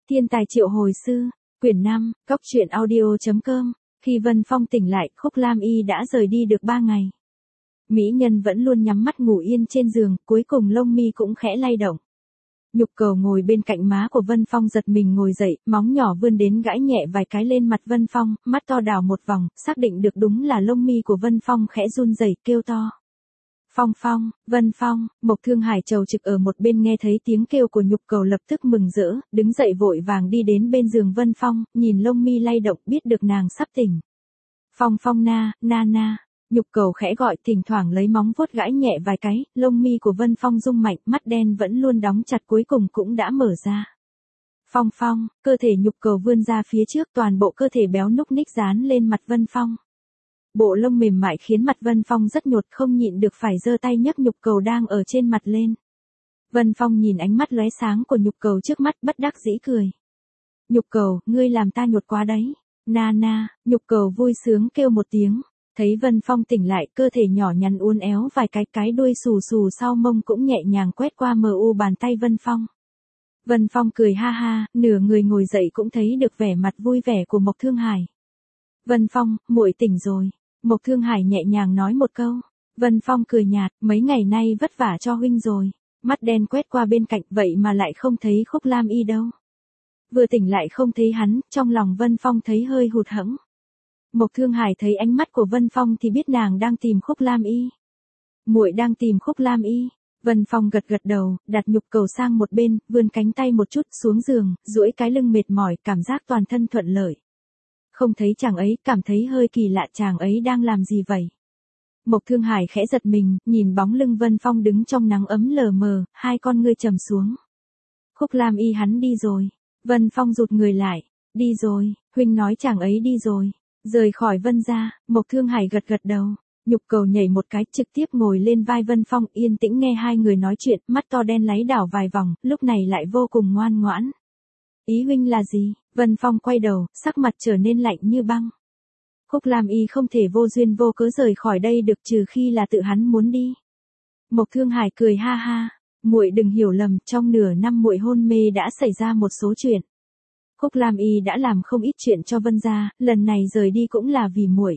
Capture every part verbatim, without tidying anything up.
Thiên tài triệu hồi sư, quyển năm, góc truyện audio chấm com. Khi Vân Phong tỉnh lại, Khúc Lam Y đã rời đi được ba ngày. Mỹ nhân vẫn luôn nhắm mắt ngủ yên trên giường, cuối cùng lông mi cũng khẽ lay động. Nhục Cầu ngồi bên cạnh má của Vân Phong giật mình ngồi dậy, móng nhỏ vươn đến gãi nhẹ vài cái lên mặt Vân Phong, mắt to đảo một vòng, xác định được đúng là lông mi của Vân Phong khẽ run rẩy, kêu to. Phong Phong, Vân Phong. Mộc Thương Hải trầu trực ở một bên nghe thấy tiếng kêu của Nhục Cầu lập tức mừng rỡ, đứng dậy vội vàng đi đến bên giường Vân Phong, nhìn lông mi lay động biết được nàng sắp tỉnh. Phong Phong na, na na. Nhục Cầu khẽ gọi, thỉnh thoảng lấy móng vuốt gãi nhẹ vài cái, lông mi của Vân Phong rung mạnh, mắt đen vẫn luôn đóng chặt cuối cùng cũng đã mở ra. Phong Phong, cơ thể Nhục Cầu vươn ra phía trước, toàn bộ cơ thể béo núc ních dán lên mặt Vân Phong. Bộ lông mềm mại khiến mặt Vân Phong rất nhột, không nhịn được phải giơ tay nhấc Nhục Cầu đang ở trên mặt lên. Vân Phong nhìn ánh mắt lóe sáng của Nhục Cầu trước mắt, bất đắc dĩ cười. Nhục Cầu, ngươi làm ta nhột quá đấy. Na na. Nhục Cầu vui sướng kêu một tiếng. Thấy Vân Phong tỉnh lại, cơ thể nhỏ nhắn uốn éo vài cái, cái đuôi xù xù sau mông cũng nhẹ nhàng quét qua mờ u bàn tay Vân Phong. Vân Phong cười ha ha, nửa người ngồi dậy cũng thấy được vẻ mặt vui vẻ của Mộc Thương Hải. Vân Phong, muội tỉnh rồi. Mộc Thương Hải nhẹ nhàng nói một câu. Vân Phong cười nhạt, mấy ngày nay vất vả cho huynh rồi. Mắt đen quét qua bên cạnh, vậy mà lại không thấy Khúc Lam Y đâu. Vừa tỉnh lại không thấy hắn, trong lòng Vân Phong thấy hơi hụt hẫng. Mộc Thương Hải thấy ánh mắt của Vân Phong thì biết nàng đang tìm Khúc Lam Y. Muội đang tìm Khúc Lam Y. Vân Phong gật gật đầu, đặt Nhục Cầu sang một bên, vươn cánh tay một chút xuống giường, duỗi cái lưng mệt mỏi, cảm giác toàn thân thuận lợi. Không thấy chàng ấy, cảm thấy hơi kỳ lạ, chàng ấy đang làm gì vậy? Mộc Thương Hải khẽ giật mình, nhìn bóng lưng Vân Phong đứng trong nắng ấm lờ mờ, hai con ngươi trầm xuống. Khúc Lam Y hắn đi rồi. Vân Phong rụt người lại. Đi rồi, huynh nói chàng ấy đi rồi. Rời khỏi Vân gia. Mộc Thương Hải gật gật đầu. Nhục Cầu nhảy một cái, trực tiếp ngồi lên vai Vân Phong, yên tĩnh nghe hai người nói chuyện, mắt to đen láy đảo vài vòng, lúc này lại vô cùng ngoan ngoãn. Ý huynh là gì? Vân Phong quay đầu, sắc mặt trở nên lạnh như băng. Khúc Lam Y không thể vô duyên vô cớ rời khỏi đây được, trừ khi là tự hắn muốn đi. Mộc Thương Hải cười ha ha, muội đừng hiểu lầm, trong nửa năm muội hôn mê đã xảy ra một số chuyện. Khúc Lam Y đã làm không ít chuyện cho Vân gia, lần này rời đi cũng là vì muội.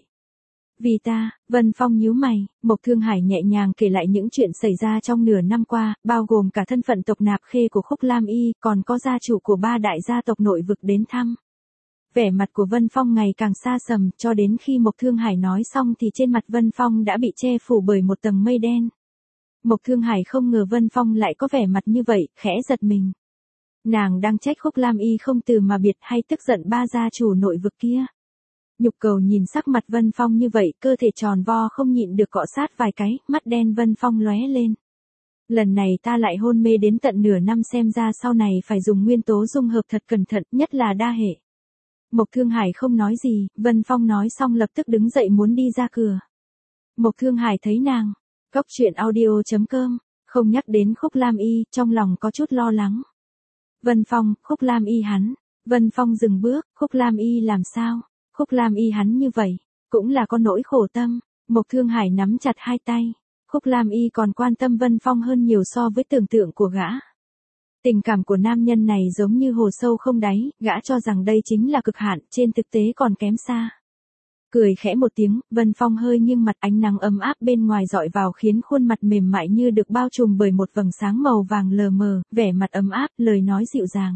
Vì ta. Vân Phong nhíu mày. Mộc Thương Hải nhẹ nhàng kể lại những chuyện xảy ra trong nửa năm qua, bao gồm cả thân phận tộc nạp khê của Khúc Lam Y, còn có gia chủ của ba đại gia tộc nội vực đến thăm. Vẻ mặt của Vân Phong ngày càng xa sầm, cho đến khi Mộc Thương Hải nói xong thì trên mặt Vân Phong đã bị che phủ bởi một tầng mây đen. Mộc Thương Hải không ngờ Vân Phong lại có vẻ mặt như vậy, khẽ giật mình. Nàng đang trách Khúc Lam Y không từ mà biệt hay tức giận ba gia chủ nội vực kia? Nhục Cầu nhìn sắc mặt Vân Phong như vậy, cơ thể tròn vo không nhịn được cọ sát vài cái, mắt đen Vân Phong lóe lên. Lần này ta lại hôn mê đến tận nửa năm, xem ra sau này phải dùng nguyên tố dung hợp thật cẩn thận, nhất là đa hệ. Mộc Thương Hải không nói gì, Vân Phong nói xong lập tức đứng dậy muốn đi ra cửa. Mộc Thương Hải thấy nàng. Góc truyện audio chấm com, không nhắc đến Khúc Lam Y, trong lòng có chút lo lắng. Vân Phong, Khúc Lam Y hắn. Vân Phong dừng bước, Khúc Lam Y làm sao? Khúc Lam Y hắn như vậy, cũng là có nỗi khổ tâm. Mộc Thương Hải nắm chặt hai tay. Khúc Lam Y còn quan tâm Vân Phong hơn nhiều so với tưởng tượng của gã. Tình cảm của nam nhân này giống như hồ sâu không đáy, gã cho rằng đây chính là cực hạn, trên thực tế còn kém xa. Cười khẽ một tiếng, Vân Phong hơi nghiêng mặt, ánh nắng ấm áp bên ngoài dọi vào khiến khuôn mặt mềm mại như được bao trùm bởi một vầng sáng màu vàng lờ mờ, vẻ mặt ấm áp, lời nói dịu dàng.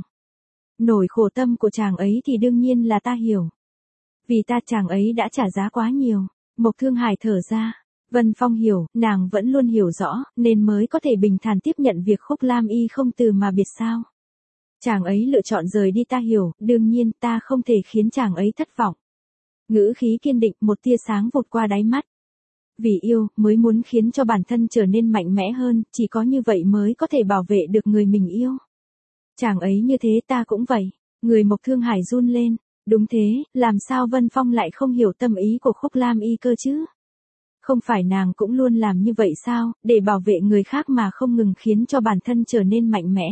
Nỗi khổ tâm của chàng ấy thì đương nhiên là ta hiểu. Vì ta chàng ấy đã trả giá quá nhiều. Mộc Thương Hải thở ra. Vân Phong hiểu, nàng vẫn luôn hiểu rõ, nên mới có thể bình thản tiếp nhận việc Khúc Lam Y không từ mà biệt sao. Chàng ấy lựa chọn rời đi ta hiểu, đương nhiên ta không thể khiến chàng ấy thất vọng. Ngữ khí kiên định, một tia sáng vụt qua đáy mắt. Vì yêu, mới muốn khiến cho bản thân trở nên mạnh mẽ hơn, chỉ có như vậy mới có thể bảo vệ được người mình yêu. Chàng ấy như thế ta cũng vậy. Người Mộc Thương Hải run lên. Đúng thế, làm sao Vân Phong lại không hiểu tâm ý của Khúc Lam Y cơ chứ? Không phải nàng cũng luôn làm như vậy sao, để bảo vệ người khác mà không ngừng khiến cho bản thân trở nên mạnh mẽ.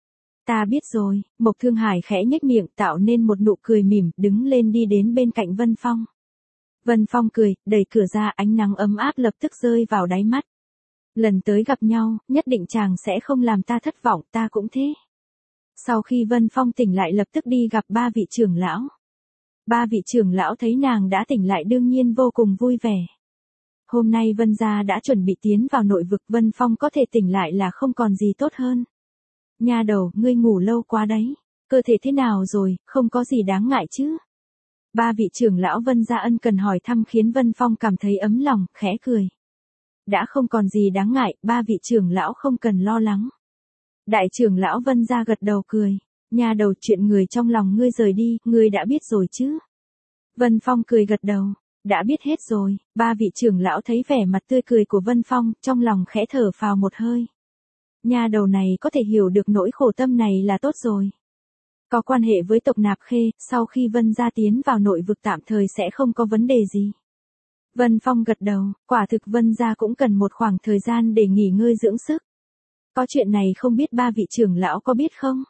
Ta biết rồi. Mộc Thương Hải khẽ nhếch miệng, tạo nên một nụ cười mỉm, đứng lên đi đến bên cạnh Vân Phong. Vân Phong cười, đẩy cửa ra, ánh nắng ấm áp lập tức rơi vào đáy mắt. Lần tới gặp nhau, nhất định chàng sẽ không làm ta thất vọng, ta cũng thế. Sau khi Vân Phong tỉnh lại lập tức đi gặp ba vị trưởng lão. Ba vị trưởng lão thấy nàng đã tỉnh lại đương nhiên vô cùng vui vẻ. Hôm nay Vân gia đã chuẩn bị tiến vào nội vực, Vân Phong có thể tỉnh lại là không còn gì tốt hơn. Nha đầu, ngươi ngủ lâu quá đấy. Cơ thể thế nào rồi, không có gì đáng ngại chứ? Ba vị trưởng lão Vân gia ân cần hỏi thăm khiến Vân Phong cảm thấy ấm lòng, khẽ cười. Đã không còn gì đáng ngại, ba vị trưởng lão không cần lo lắng. Đại trưởng lão Vân gia gật đầu cười. Nha đầu, chuyện người trong lòng ngươi rời đi, ngươi đã biết rồi chứ? Vân Phong cười gật đầu. Đã biết hết rồi. Ba vị trưởng lão thấy vẻ mặt tươi cười của Vân Phong, trong lòng khẽ thở phào một hơi. Nha đầu này có thể hiểu được nỗi khổ tâm này là tốt rồi. Có quan hệ với tộc Nạp Khê, sau khi Vân gia tiến vào nội vực tạm thời sẽ không có vấn đề gì. Vân Phong gật đầu, quả thực Vân gia cũng cần một khoảng thời gian để nghỉ ngơi dưỡng sức. Có chuyện này không biết ba vị trưởng lão có biết không?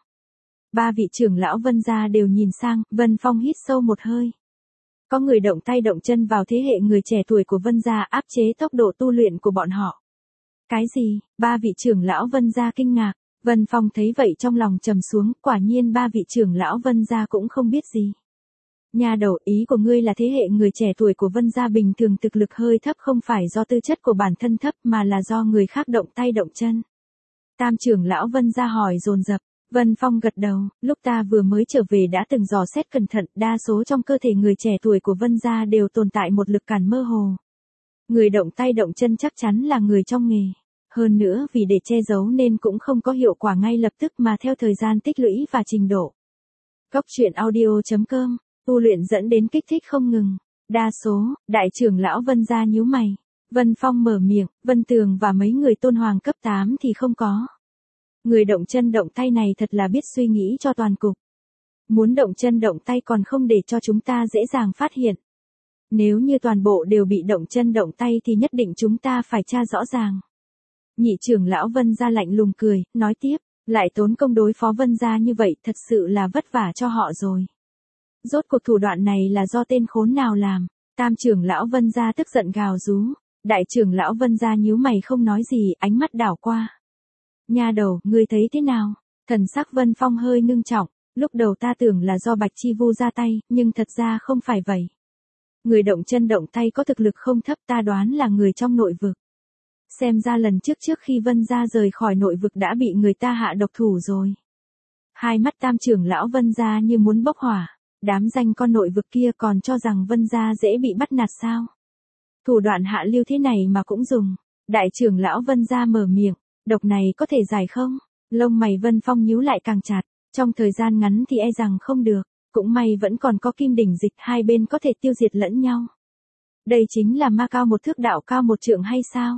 Ba vị trưởng lão Vân gia đều nhìn sang, Vân Phong hít sâu một hơi. Có người động tay động chân vào thế hệ người trẻ tuổi của Vân gia áp chế tốc độ tu luyện của bọn họ. Cái gì? Ba vị trưởng lão Vân gia kinh ngạc. Vân Phong thấy vậy trong lòng trầm xuống, quả nhiên ba vị trưởng lão Vân gia cũng không biết gì. Nha đầu, ý của ngươi là thế hệ người trẻ tuổi của Vân gia bình thường thực lực hơi thấp không phải do tư chất của bản thân thấp mà là do người khác động tay động chân. Tam trưởng lão Vân gia hỏi dồn dập. Vân Phong gật đầu, lúc ta vừa mới trở về đã từng dò xét cẩn thận, đa số trong cơ thể người trẻ tuổi của Vân gia đều tồn tại một lực cản mơ hồ. Người động tay động chân chắc chắn là người trong nghề. Hơn nữa vì để che giấu nên cũng không có hiệu quả ngay lập tức mà theo thời gian tích lũy và trình độ. Góc truyện audio chấm com, tu luyện dẫn đến kích thích không ngừng. Đa số, đại trưởng lão Vân gia nhíu mày. Vân Phong mở miệng, Vân Tường và mấy người tôn hoàng cấp tám thì không có. Người động chân động tay này thật là biết suy nghĩ cho toàn cục. Muốn động chân động tay còn không để cho chúng ta dễ dàng phát hiện. Nếu như toàn bộ đều bị động chân động tay thì nhất định chúng ta phải tra rõ ràng. Nhị trưởng lão Vân gia lạnh lùng cười, nói tiếp, lại tốn công đối phó Vân gia như vậy thật sự là vất vả cho họ rồi. Rốt cuộc thủ đoạn này là do tên khốn nào làm? Tam trưởng lão Vân gia tức giận gào rú. Đại trưởng lão Vân gia nhíu mày không nói gì, ánh mắt đảo qua. Nha đầu, ngươi thấy thế nào? Thần sắc Vân Phong hơi ngưng trọng, lúc đầu ta tưởng là do Bạch Chi Vu ra tay, nhưng thật ra không phải vậy. Người động chân động tay có thực lực không thấp, ta đoán là người trong nội vực. Xem ra lần trước trước khi Vân gia rời khỏi nội vực đã bị người ta hạ độc thủ rồi. Hai mắt tam trưởng lão Vân gia như muốn bốc hỏa, đám danh con nội vực kia còn cho rằng Vân gia dễ bị bắt nạt sao? Thủ đoạn hạ lưu thế này mà cũng dùng. Đại trưởng lão Vân gia mở miệng, độc này có thể giải không? Lông mày Vân Phong nhíu lại càng chặt, trong thời gian ngắn thì e rằng không được, cũng may vẫn còn có kim đỉnh dịch, hai bên có thể tiêu diệt lẫn nhau. Đây chính là ma cao một thước đạo cao một trượng hay sao?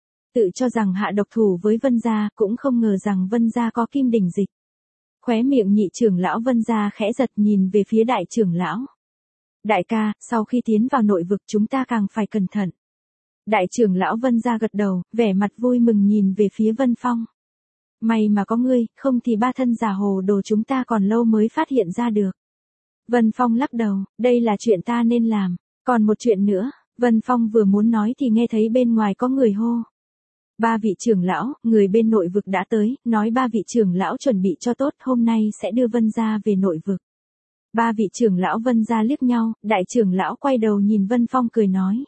Tự cho rằng hạ độc thủ với Vân gia, cũng không ngờ rằng Vân gia có kim đỉnh dịch. Khóe miệng nhị trưởng lão Vân gia khẽ giật nhìn về phía đại trưởng lão. Đại ca, sau khi tiến vào nội vực chúng ta càng phải cẩn thận. Đại trưởng lão Vân gia gật đầu, vẻ mặt vui mừng nhìn về phía Vân Phong. May mà có ngươi, không thì ba thân giả hồ đồ chúng ta còn lâu mới phát hiện ra được. Vân Phong lắc đầu, đây là chuyện ta nên làm. Còn một chuyện nữa, Vân Phong vừa muốn nói thì nghe thấy bên ngoài có người hô. Ba vị trưởng lão, người bên nội vực đã tới, nói ba vị trưởng lão chuẩn bị cho tốt, hôm nay sẽ đưa Vân gia về nội vực. Ba vị trưởng lão Vân gia liếc nhau, đại trưởng lão quay đầu nhìn Vân Phong cười nói.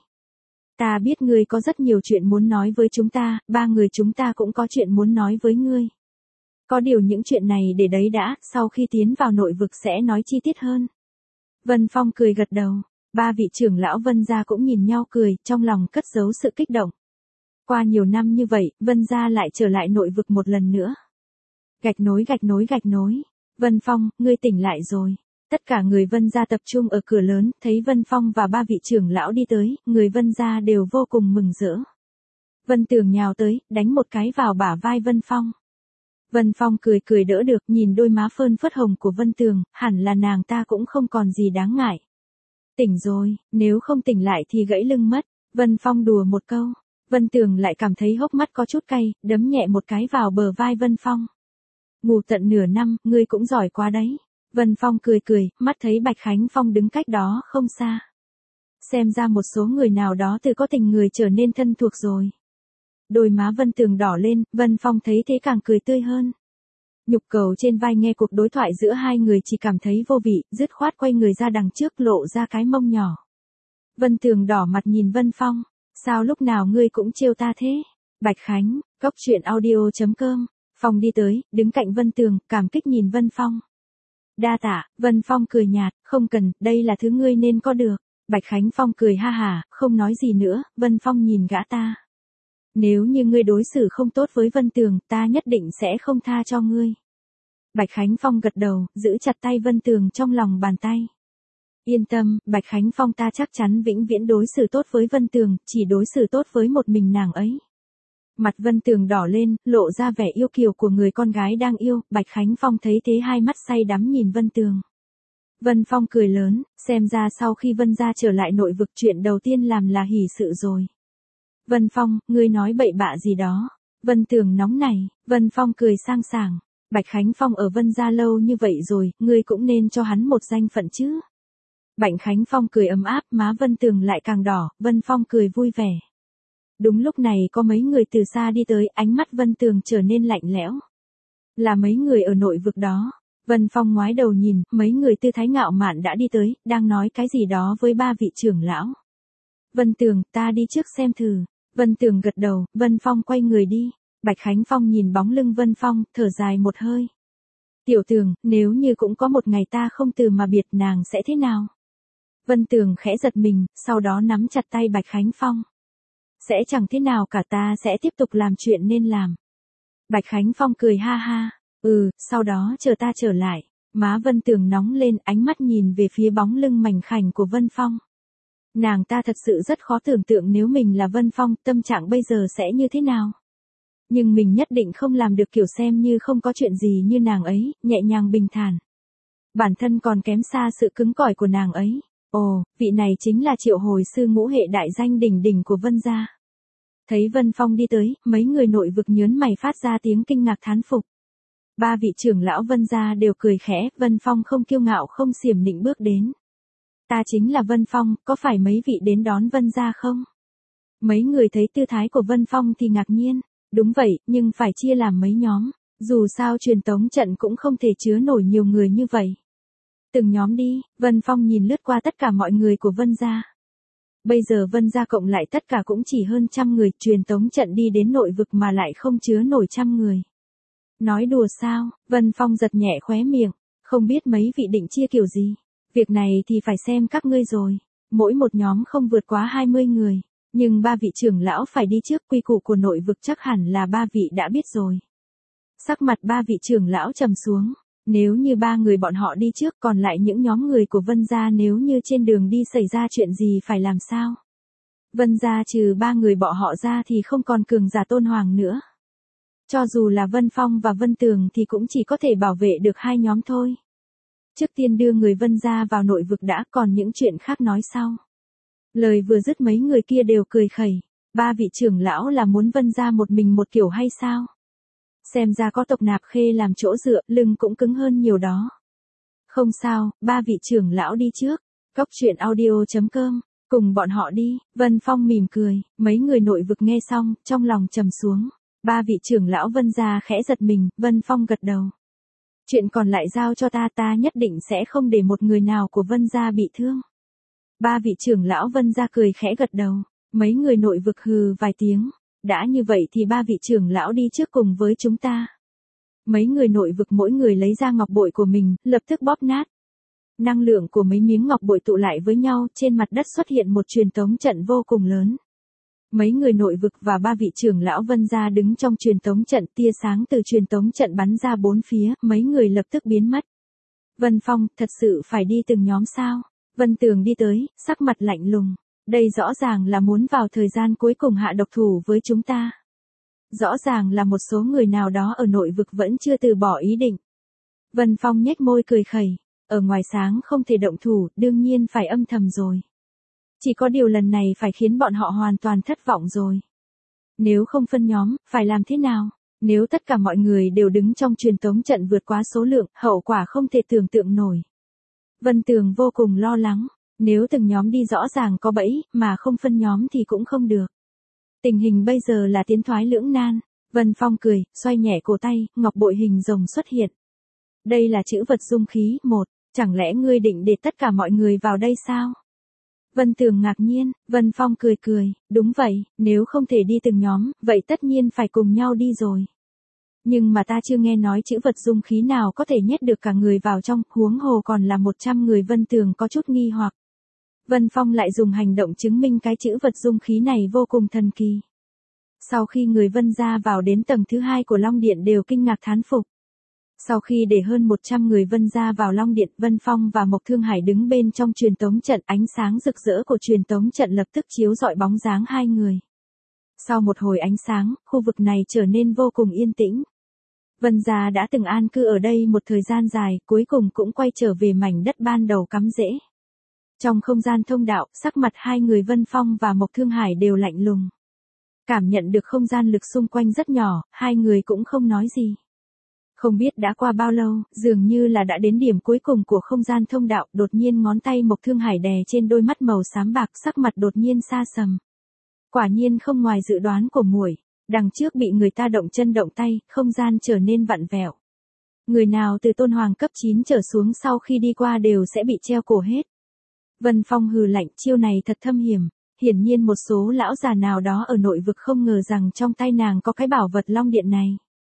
Ta biết ngươi có rất nhiều chuyện muốn nói với chúng ta, ba người chúng ta cũng có chuyện muốn nói với ngươi. Có điều những chuyện này để đấy đã, sau khi tiến vào nội vực sẽ nói chi tiết hơn. Vân Phong cười gật đầu, ba vị trưởng lão Vân gia cũng nhìn nhau cười, trong lòng cất giấu sự kích động. Qua nhiều năm như vậy, Vân gia lại trở lại nội vực một lần nữa. Gạch nối gạch nối gạch nối. Vân Phong, ngươi tỉnh lại rồi. Tất cả người Vân gia tập trung ở cửa lớn, thấy Vân Phong và ba vị trưởng lão đi tới, người Vân gia đều vô cùng mừng rỡ. Vân Tường nhào tới, đánh một cái vào bả vai Vân Phong. Vân Phong cười cười đỡ được, nhìn đôi má phơn phớt hồng của Vân Tường, hẳn là nàng ta cũng không còn gì đáng ngại. Tỉnh rồi, nếu không tỉnh lại thì gãy lưng mất. Vân Phong đùa một câu. Vân Tường lại cảm thấy hốc mắt có chút cay, đấm nhẹ một cái vào bờ vai Vân Phong. Ngủ tận nửa năm, ngươi cũng giỏi quá đấy. Vân Phong cười cười, mắt thấy Bạch Khánh Phong đứng cách đó không xa. Xem ra một số người nào đó từ có tình người trở nên thân thuộc rồi. Đôi má Vân Tường đỏ lên, Vân Phong thấy thế càng cười tươi hơn. Nhục cầu trên vai nghe cuộc đối thoại giữa hai người chỉ cảm thấy vô vị, dứt khoát quay người ra đằng trước lộ ra cái mông nhỏ. Vân Tường đỏ mặt nhìn Vân Phong, sao lúc nào ngươi cũng trêu ta thế? Bạch Khánh, cốc truyện audio chấm com, Phong đi tới, đứng cạnh Vân Tường, cảm kích nhìn Vân Phong. Đa tạ, Vân Phong cười nhạt, không cần, đây là thứ ngươi nên có được. Bạch Khánh Phong cười ha hả, không nói gì nữa, Vân Phong nhìn gã ta. Nếu như ngươi đối xử không tốt với Vân Tường, ta nhất định sẽ không tha cho ngươi. Bạch Khánh Phong gật đầu, giữ chặt tay Vân Tường trong lòng bàn tay. Yên tâm, Bạch Khánh Phong ta chắc chắn vĩnh viễn đối xử tốt với Vân Tường, chỉ đối xử tốt với một mình nàng ấy. Mặt Vân Tường đỏ lên, lộ ra vẻ yêu kiều của người con gái đang yêu, Bạch Khánh Phong thấy thế hai mắt say đắm nhìn Vân Tường. Vân Phong cười lớn, xem ra sau khi Vân gia trở lại nội vực chuyện đầu tiên làm là hỷ sự rồi. Vân Phong, ngươi nói bậy bạ gì đó. Vân Tường nóng nảy, Vân Phong cười sang sảng. Bạch Khánh Phong ở Vân gia lâu như vậy rồi, ngươi cũng nên cho hắn một danh phận chứ. Bạch Khánh Phong cười ấm áp, má Vân Tường lại càng đỏ, Vân Phong cười vui vẻ. Đúng lúc này có mấy người từ xa đi tới, ánh mắt Vân Tường trở nên lạnh lẽo. Là mấy người ở nội vực đó. Vân Phong ngoái đầu nhìn, mấy người tư thái ngạo mạn đã đi tới, đang nói cái gì đó với ba vị trưởng lão. Vân Tường, ta đi trước xem thử. Vân Tường gật đầu, Vân Phong quay người đi. Bạch Khánh Phong nhìn bóng lưng Vân Phong, thở dài một hơi. Tiểu Tường, nếu như cũng có một ngày ta không từ mà biệt nàng sẽ thế nào? Vân Tường khẽ giật mình, sau đó nắm chặt tay Bạch Khánh Phong. Sẽ chẳng thế nào cả, ta sẽ tiếp tục làm chuyện nên làm. Bạch Khánh Phong cười ha ha. Ừ, sau đó chờ ta trở lại. Má Vân Tường nóng lên, ánh mắt nhìn về phía bóng lưng mảnh khảnh của Vân Phong. Nàng ta thật sự rất khó tưởng tượng nếu mình là Vân Phong, tâm trạng bây giờ sẽ như thế nào. Nhưng mình nhất định không làm được kiểu xem như không có chuyện gì như nàng ấy, nhẹ nhàng bình thản. Bản thân còn kém xa sự cứng cỏi của nàng ấy. Ồ, vị này chính là Triệu Hồi sư ngũ hệ đại danh đỉnh đỉnh của Vân gia. Thấy Vân Phong đi tới, mấy người nội vực nhớn mày phát ra tiếng kinh ngạc thán phục. Ba vị trưởng lão Vân gia đều cười khẽ, Vân Phong không kiêu ngạo không xiểm nịnh bước đến. Ta chính là Vân Phong, có phải mấy vị đến đón Vân gia không? Mấy người thấy tư thái của Vân Phong thì ngạc nhiên. Đúng vậy, nhưng phải chia làm mấy nhóm. Dù sao truyền tống trận cũng không thể chứa nổi nhiều người như vậy. Từng nhóm đi, Vân Phong nhìn lướt qua tất cả mọi người của Vân gia. Bây giờ Vân gia cộng lại tất cả cũng chỉ hơn trăm người, truyền tống trận đi đến nội vực mà lại không chứa nổi trăm người. Nói đùa sao? Vân Phong giật nhẹ khóe miệng, không biết mấy vị định chia kiểu gì. Việc này thì phải xem các ngươi rồi. Mỗi một nhóm không vượt quá hai mươi người. Nhưng ba vị trưởng lão phải đi trước, quy củ của nội vực chắc hẳn là ba vị đã biết rồi. Sắc mặt ba vị trưởng lão trầm xuống. Nếu như ba người bọn họ đi trước, còn lại những nhóm người của Vân gia nếu như trên đường đi xảy ra chuyện gì phải làm sao? Vân gia trừ ba người bọn họ ra thì không còn cường giả tôn hoàng nữa. Cho dù là Vân Phong và Vân Tường thì cũng chỉ có thể bảo vệ được hai nhóm thôi. Trước tiên đưa người Vân gia vào nội vực đã, còn những chuyện khác nói sau. Lời vừa dứt mấy người kia đều cười khẩy. Ba vị trưởng lão là muốn Vân gia một mình một kiểu hay sao? Xem ra có tộc Nạp Khê làm chỗ dựa, lưng cũng cứng hơn nhiều đó. Không sao, ba vị trưởng lão đi trước. Cốc truyện audio chấm com, cùng bọn họ đi. Vân Phong mỉm cười, mấy người nội vực nghe xong, trong lòng trầm xuống. Ba vị trưởng lão Vân gia khẽ giật mình, Vân Phong gật đầu. Chuyện còn lại giao cho ta, ta nhất định sẽ không để một người nào của Vân gia bị thương. Ba vị trưởng lão Vân gia cười khẽ gật đầu, mấy người nội vực hừ vài tiếng. Đã như vậy thì ba vị trưởng lão đi trước cùng với chúng ta. Mấy người nội vực mỗi người lấy ra ngọc bội của mình, lập tức bóp nát. Năng lượng của mấy miếng ngọc bội tụ lại với nhau, trên mặt đất xuất hiện một truyền tống trận vô cùng lớn. Mấy người nội vực và ba vị trưởng lão Vân gia đứng trong truyền tống trận, tia sáng từ truyền tống trận bắn ra bốn phía, mấy người lập tức biến mất. Vân Phong, thật sự phải đi từng nhóm sao? Vân Tường đi tới, sắc mặt lạnh lùng. Đây rõ ràng là muốn vào thời gian cuối cùng hạ độc thủ với chúng ta. Rõ ràng là một số người nào đó ở nội vực vẫn chưa từ bỏ ý định. Vân Phong nhếch môi cười khẩy, ở ngoài sáng không thể động thủ, đương nhiên phải âm thầm rồi. Chỉ có điều lần này phải khiến bọn họ hoàn toàn thất vọng rồi. Nếu không phân nhóm, phải làm thế nào? Nếu tất cả mọi người đều đứng trong truyền tống trận vượt quá số lượng, hậu quả không thể tưởng tượng nổi. Vân Tường vô cùng lo lắng. Nếu từng nhóm đi rõ ràng có bẫy, mà không phân nhóm thì cũng không được. Tình hình bây giờ là tiến thoái lưỡng nan. Vân Phong cười, xoay nhẹ cổ tay, ngọc bội hình rồng xuất hiện. Đây là chữ vật dung khí, một, chẳng lẽ ngươi định để tất cả mọi người vào đây sao? Vân Tường ngạc nhiên, Vân Phong cười cười, đúng vậy, nếu không thể đi từng nhóm, vậy tất nhiên phải cùng nhau đi rồi. Nhưng mà ta chưa nghe nói chữ vật dung khí nào có thể nhét được cả người vào trong, huống hồ còn là một trăm người. Vân Tường có chút nghi hoặc. Vân Phong lại dùng hành động chứng minh cái chữ vật dung khí này vô cùng thần kỳ. Sau khi người Vân gia vào đến tầng thứ hai của Long Điện đều kinh ngạc thán phục. Sau khi để hơn một trăm người Vân gia vào Long Điện, Vân Phong và Mộc Thương Hải đứng bên trong truyền tống trận, ánh sáng rực rỡ của truyền tống trận lập tức chiếu rọi bóng dáng hai người. Sau một hồi ánh sáng, khu vực này trở nên vô cùng yên tĩnh. Vân gia đã từng an cư ở đây một thời gian dài, cuối cùng cũng quay trở về mảnh đất ban đầu cắm rễ. Trong không gian thông đạo, sắc mặt hai người Vân Phong và Mộc Thương Hải đều lạnh lùng. Cảm nhận được không gian lực xung quanh rất nhỏ, hai người cũng không nói gì. Không biết đã qua bao lâu, dường như là đã đến điểm cuối cùng của không gian thông đạo, đột nhiên ngón tay Mộc Thương Hải đè trên đôi mắt màu xám bạc, sắc mặt đột nhiên xa sầm. Quả nhiên không ngoài dự đoán của muội, đằng trước bị người ta động chân động tay, không gian trở nên vặn vẹo. Người nào từ tôn hoàng cấp chín trở xuống sau khi đi qua đều sẽ bị treo cổ hết. Vân Phong hừ lạnh, chiêu này thật thâm hiểm. Hiển nhiên một số lão già nào đó ở nội vực không ngờ rằng trong tay nàng có cái bảo vật Long Điện này.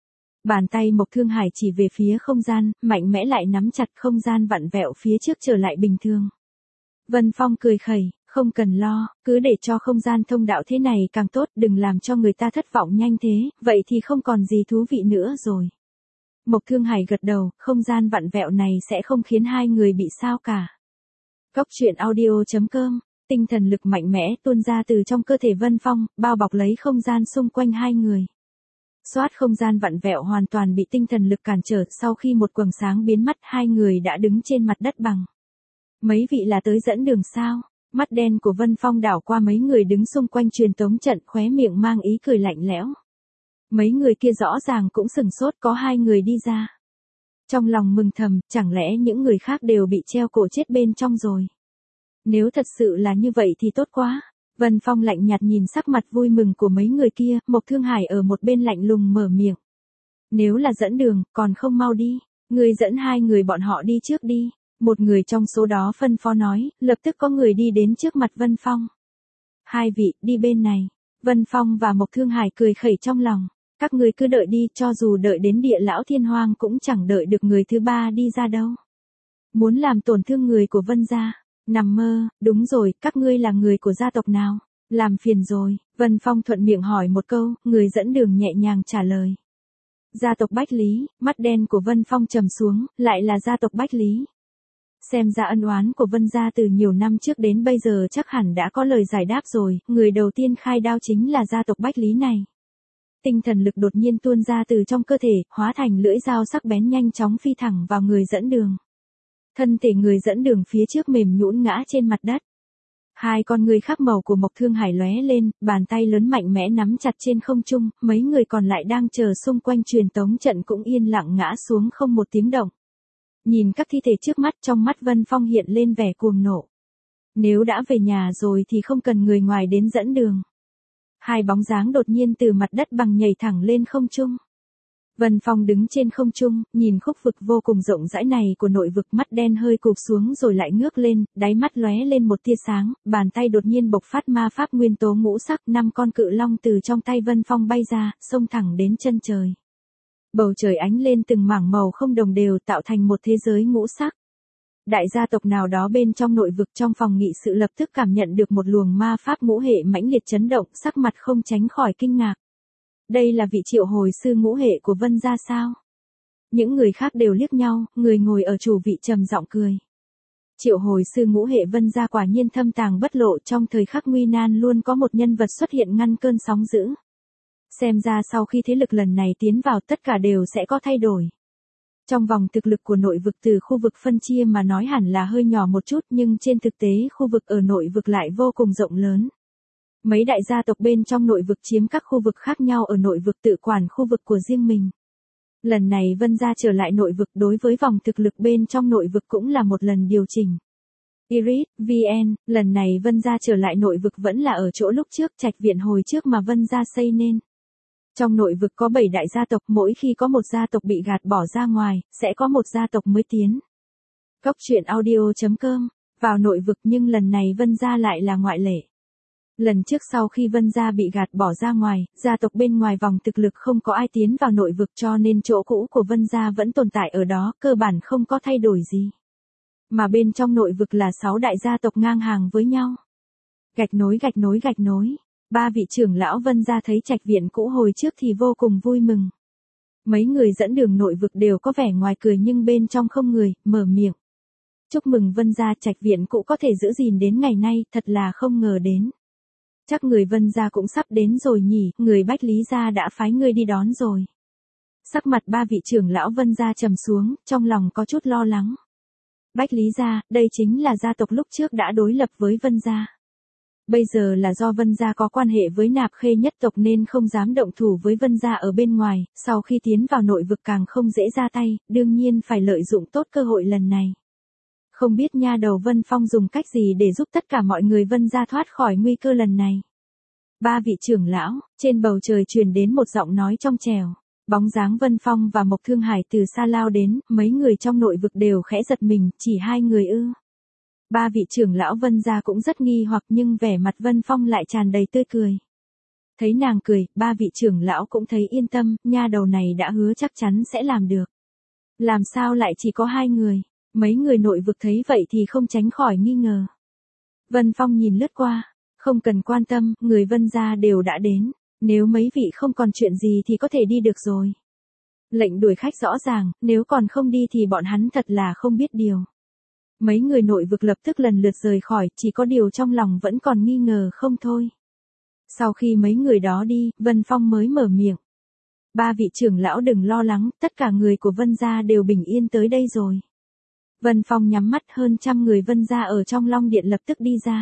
Bàn tay Mộc Thương Hải chỉ về phía không gian, mạnh mẽ lại nắm chặt, không gian vặn vẹo phía trước trở lại bình thường. Vân Phong cười khẩy, không cần lo, cứ để cho không gian thông đạo thế này càng tốt, đừng làm cho người ta thất vọng nhanh thế, vậy thì không còn gì thú vị nữa rồi. Mộc Thương Hải gật đầu, không gian vặn vẹo này sẽ không khiến hai người bị sao cả. Cốc truyện audio chấm com. Tinh thần lực mạnh mẽ tuôn ra từ trong cơ thể Vân Phong, bao bọc lấy không gian xung quanh hai người. Xoát, không gian vặn vẹo hoàn toàn bị tinh thần lực cản trở, sau khi một quầng sáng biến mất, hai người đã đứng trên mặt đất bằng. Mấy vị là tới dẫn đường sao? Mắt đen của Vân Phong đảo qua mấy người đứng xung quanh truyền tống trận, khóe miệng mang ý cười lạnh lẽo. Mấy người kia rõ ràng cũng sừng sốt, có hai người đi ra. Trong lòng mừng thầm, chẳng lẽ những người khác đều bị treo cổ chết bên trong rồi? Nếu thật sự là như vậy thì tốt quá. Vân Phong lạnh nhạt nhìn sắc mặt vui mừng của mấy người kia, Mộc Thương Hải ở một bên lạnh lùng mở miệng. Nếu là dẫn đường, còn không mau đi, người dẫn hai người bọn họ đi trước đi. Một người trong số đó phân phó nói, lập tức có người đi đến trước mặt Vân Phong. Hai vị, đi bên này. Vân Phong và Mộc Thương Hải cười khẩy trong lòng. Các người cứ đợi đi, cho dù đợi đến địa lão thiên hoang cũng chẳng đợi được người thứ ba đi ra đâu. Muốn làm tổn thương người của Vân gia. Nằm mơ, đúng rồi, các ngươi là người của gia tộc nào? Làm phiền rồi, Vân Phong thuận miệng hỏi một câu, người dẫn đường nhẹ nhàng trả lời. Gia tộc Bách Lý, mắt đen của Vân Phong trầm xuống, lại là gia tộc Bách Lý. Xem ra ân oán của Vân gia từ nhiều năm trước đến bây giờ chắc hẳn đã có lời giải đáp rồi, người đầu tiên khai đao chính là gia tộc Bách Lý này. Tinh thần lực đột nhiên tuôn ra từ trong cơ thể, hóa thành lưỡi dao sắc bén nhanh chóng phi thẳng vào người dẫn đường. Thân thể người dẫn đường phía trước mềm nhũn ngã trên mặt đất. Hai con người khác màu của Mộc Thương Hải lóe lên, bàn tay lớn mạnh mẽ nắm chặt trên không trung, mấy người còn lại đang chờ xung quanh truyền tống trận cũng yên lặng ngã xuống không một tiếng động. Nhìn các thi thể trước mắt, trong mắt Vân Phong hiện lên vẻ cuồng nộ. Nếu đã về nhà rồi thì không cần người ngoài đến dẫn đường. Hai bóng dáng đột nhiên từ mặt đất bằng nhảy thẳng lên không trung. Vân Phong đứng trên không trung, nhìn khúc vực vô cùng rộng rãi này của nội vực, mắt đen hơi cụp xuống rồi lại ngước lên, đáy mắt lóe lên một tia sáng, bàn tay đột nhiên bộc phát ma pháp nguyên tố ngũ sắc, năm con cự long từ trong tay Vân Phong bay ra, xông thẳng đến chân trời. Bầu trời ánh lên từng mảng màu không đồng đều tạo thành một thế giới ngũ sắc. Đại gia tộc nào đó bên trong nội vực trong phòng nghị sự lập tức cảm nhận được một luồng ma pháp ngũ hệ mãnh liệt chấn động, sắc mặt không tránh khỏi kinh ngạc. Đây là vị triệu hồi sư ngũ hệ của Vân gia sao? Những người khác đều liếc nhau, người ngồi ở chủ vị trầm giọng cười. Triệu hồi sư ngũ hệ Vân gia quả nhiên thâm tàng bất lộ, trong thời khắc nguy nan luôn có một nhân vật xuất hiện ngăn cơn sóng dữ. Xem ra sau khi thế lực lần này tiến vào tất cả đều sẽ có thay đổi. Trong vòng thực lực của nội vực từ khu vực phân chia mà nói hẳn là hơi nhỏ một chút, nhưng trên thực tế khu vực ở nội vực lại vô cùng rộng lớn. Mấy đại gia tộc bên trong nội vực chiếm các khu vực khác nhau ở nội vực tự quản khu vực của riêng mình. Lần này Vân gia trở lại nội vực đối với vòng thực lực bên trong nội vực cũng là một lần điều chỉnh. Iris, vê en, lần này Vân gia trở lại nội vực vẫn là ở chỗ lúc trước, trạch viện hồi trước mà Vân gia xây nên. Trong nội vực có bảy đại gia tộc, mỗi khi có một gia tộc bị gạt bỏ ra ngoài, sẽ có một gia tộc mới tiến. Cốc truyện audio chấm com, vào nội vực nhưng lần này Vân gia lại là ngoại lệ. Lần trước sau khi Vân gia bị gạt bỏ ra ngoài, gia tộc bên ngoài vòng thực lực không có ai tiến vào nội vực cho nên chỗ cũ của Vân gia vẫn tồn tại ở đó, cơ bản không có thay đổi gì. Mà bên trong nội vực là sáu đại gia tộc ngang hàng với nhau. Gạch nối gạch nối gạch nối. Ba vị trưởng lão Vân gia thấy trạch viện cũ hồi trước thì vô cùng vui mừng. Mấy người dẫn đường nội vực đều có vẻ ngoài cười nhưng bên trong không người, mở miệng. Chúc mừng Vân gia, trạch viện cũ có thể giữ gìn đến ngày nay, thật là không ngờ đến. Chắc người Vân gia cũng sắp đến rồi nhỉ, người Bách Lý gia đã phái ngươi đi đón rồi. Sắc mặt ba vị trưởng lão Vân gia trầm xuống, trong lòng có chút lo lắng. Bách Lý gia, đây chính là gia tộc lúc trước đã đối lập với Vân gia. Bây giờ là do Vân gia có quan hệ với Nạp Khê nhất tộc nên không dám động thủ với Vân gia ở bên ngoài, sau khi tiến vào nội vực càng không dễ ra tay, đương nhiên phải lợi dụng tốt cơ hội lần này. Không biết nha đầu Vân Phong dùng cách gì để giúp tất cả mọi người Vân gia thoát khỏi nguy cơ lần này. Ba vị trưởng lão, trên bầu trời truyền đến một giọng nói trong trẻo. Bóng dáng Vân Phong và Mộc Thương Hải từ xa lao đến, mấy người trong nội vực đều khẽ giật mình, chỉ hai người ư. Ba vị trưởng lão Vân gia cũng rất nghi hoặc nhưng vẻ mặt Vân Phong lại tràn đầy tươi cười. Thấy nàng cười, ba vị trưởng lão cũng thấy yên tâm, nha đầu này đã hứa chắc chắn sẽ làm được. Làm sao lại chỉ có hai người? Mấy người nội vực thấy vậy thì không tránh khỏi nghi ngờ. Vân Phong nhìn lướt qua, không cần quan tâm, người Vân gia đều đã đến. Nếu mấy vị không còn chuyện gì thì có thể đi được rồi. Lệnh đuổi khách rõ ràng, nếu còn không đi thì bọn hắn thật là không biết điều. Mấy người nội vực lập tức lần lượt rời khỏi, chỉ có điều trong lòng vẫn còn nghi ngờ không thôi. Sau khi mấy người đó đi, Vân Phong mới mở miệng. Ba vị trưởng lão đừng lo lắng, tất cả người của Vân gia đều bình yên tới đây rồi. Vân Phong nhắm mắt, hơn trăm người Vân gia ở trong Long Điện lập tức đi ra.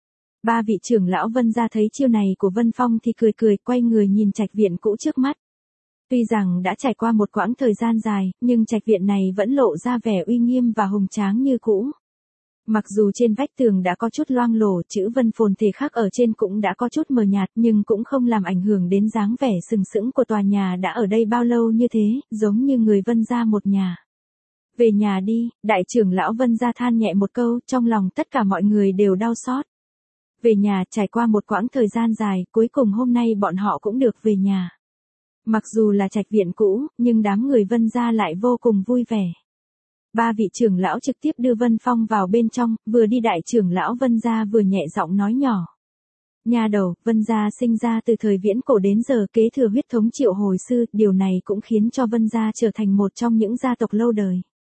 Ba vị trưởng lão Vân gia thấy chiêu này của Vân Phong thì cười cười, quay người nhìn trạch viện cũ trước mắt. Tuy rằng đã trải qua một quãng thời gian dài, nhưng trạch viện này vẫn lộ ra vẻ uy nghiêm và hùng tráng như cũ. Mặc dù trên vách tường đã có chút loang lổ, chữ Vân Phồn Thể khắc ở trên cũng đã có chút mờ nhạt nhưng cũng không làm ảnh hưởng đến dáng vẻ sừng sững của tòa nhà đã ở đây bao lâu như thế, giống như người Vân gia một nhà. Về nhà đi, đại trưởng lão Vân gia than nhẹ một câu, trong lòng tất cả mọi người đều đau xót. Về nhà, trải qua một quãng thời gian dài, cuối cùng hôm nay bọn họ cũng được về nhà. Mặc dù là trạch viện cũ, nhưng đám người Vân gia lại vô cùng vui vẻ. Ba vị trưởng lão trực tiếp đưa Vân Phong vào bên trong, vừa đi đại trưởng lão Vân gia vừa nhẹ giọng nói nhỏ. Nha đầu, Vân gia sinh ra từ thời viễn cổ đến giờ kế thừa huyết thống Triệu hồi sư, điều này cũng khiến cho Vân gia trở thành một trong những gia tộc lâu đời.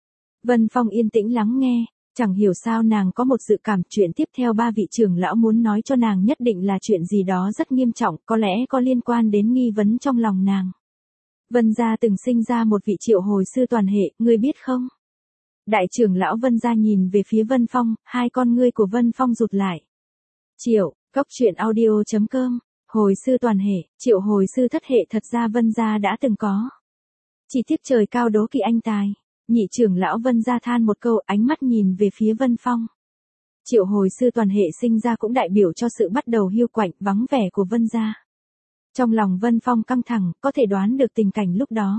Vân Phong yên tĩnh lắng nghe. Chẳng hiểu sao nàng có một dự cảm chuyện tiếp theo ba vị trưởng lão muốn nói cho nàng nhất định là chuyện gì đó rất nghiêm trọng, có lẽ có liên quan đến nghi vấn trong lòng nàng. Vân gia từng sinh ra một vị triệu hồi sư toàn hệ, ngươi biết không? Đại trưởng lão Vân gia nhìn về phía Vân Phong, hai con ngươi của Vân Phong rụt lại. Triệu, cốc truyện audio chấm com, hồi sư toàn hệ, triệu hồi sư thất hệ thật ra Vân gia đã từng có. Chỉ tiếc trời cao đố kỵ anh tài. Nhị trưởng lão Vân gia than một câu, ánh mắt nhìn về phía Vân Phong. Triệu hồi sư toàn hệ sinh ra cũng đại biểu cho sự bắt đầu hiu quạnh vắng vẻ của Vân gia. Trong lòng Vân Phong căng thẳng, có thể đoán được tình cảnh lúc đó.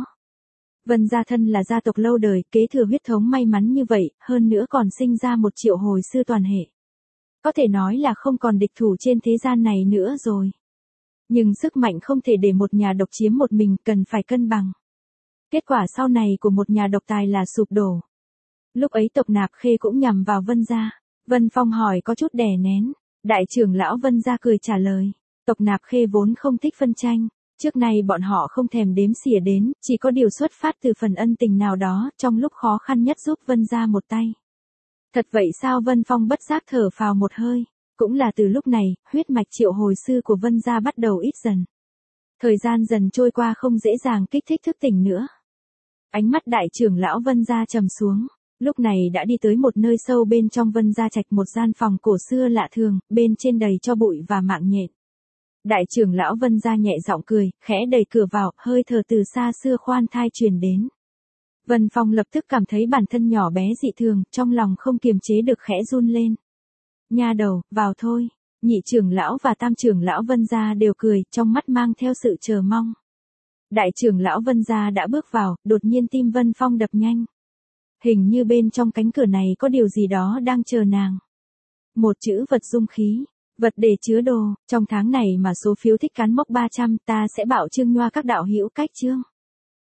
Vân gia thân là gia tộc lâu đời, kế thừa huyết thống may mắn như vậy, hơn nữa còn sinh ra một triệu hồi sư toàn hệ. Có thể nói là không còn địch thủ trên thế gian này nữa rồi. Nhưng sức mạnh không thể để một nhà độc chiếm một mình, cần phải cân bằng. Kết quả sau này của một nhà độc tài là sụp đổ. Lúc ấy tộc Nạp Khê cũng nhằm vào Vân gia. Vân Phong hỏi có chút đè nén. Đại trưởng lão Vân gia cười trả lời. Tộc Nạp Khê vốn không thích phân tranh. Trước nay bọn họ không thèm đếm xỉa đến, chỉ có điều xuất phát từ phần ân tình nào đó, trong lúc khó khăn nhất giúp Vân gia một tay. Thật vậy sao? Vân Phong bất giác thở phào một hơi. Cũng là từ lúc này, huyết mạch triệu hồi sư của Vân gia bắt đầu ít dần. Thời gian dần trôi qua không dễ dàng kích thích thức tỉnh nữa. Ánh mắt đại trưởng lão Vân gia trầm xuống, lúc này đã đi tới một nơi sâu bên trong Vân gia trạch, một gian phòng cổ xưa lạ thường, bên trên đầy cho bụi và mạng nhện. Đại trưởng lão Vân gia nhẹ giọng cười, khẽ đẩy cửa vào, hơi thở từ xa xưa khoan thai truyền đến. Vân Phong lập tức cảm thấy bản thân nhỏ bé dị thường, trong lòng không kiềm chế được khẽ run lên. Nha đầu, vào thôi. Nhị trưởng lão và tam trưởng lão Vân gia đều cười, trong mắt mang theo sự chờ mong. Đại trưởng lão Vân gia đã bước vào, đột nhiên tim Vân Phong đập nhanh. Hình như bên trong cánh cửa này có điều gì đó đang chờ nàng. Một chữ vật dung khí, vật để chứa đồ, trong tháng này mà số phiếu thích cán mốc ba trăm, ta sẽ bảo Trương Nhoa các đạo hữu cách chương.